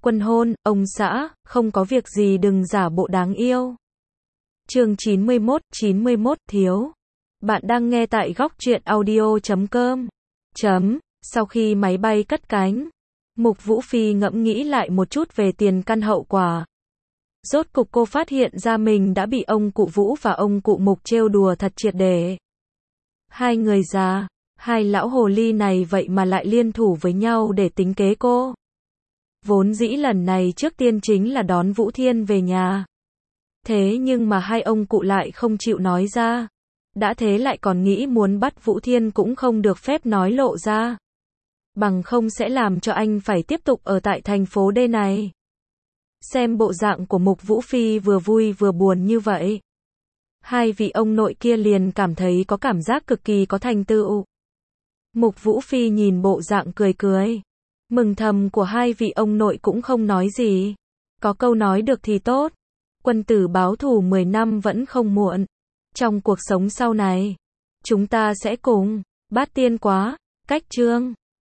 Quân hôn, ông xã, không có việc gì đừng giả bộ đáng yêu. Chương 91, thiếu. Bạn đang nghe tại góc truyện audio.com. Sau khi máy bay cất cánh, Mục Vũ Phi ngẫm nghĩ lại một chút về tiền căn hậu quả. Rốt cục cô phát hiện ra mình đã bị ông cụ Vũ và ông cụ Mục trêu đùa thật triệt để. Hai người già, hai lão hồ ly này vậy mà lại liên thủ với nhau để tính kế cô. Vốn dĩ lần này trước tiên chính là đón Vũ Thiên về nhà. Thế nhưng mà hai ông cụ lại không chịu nói ra. Đã thế lại còn nghĩ muốn bắt Vũ Thiên cũng không được phép nói lộ ra. Bằng không sẽ làm cho anh phải tiếp tục ở tại thành phố D này. Xem bộ dạng của Mục Vũ Phi vừa vui vừa buồn như vậy. Hai vị ông nội kia liền cảm thấy có cảm giác cực kỳ có thành tựu. Mục Vũ Phi nhìn bộ dạng cười cười. Mừng thầm của hai vị ông nội cũng không nói gì. Có câu nói được thì tốt. Quân tử báo thù 10 năm vẫn không muộn. Trong cuộc sống sau này, chúng ta sẽ cùng. Bát tiên quá. Cách chương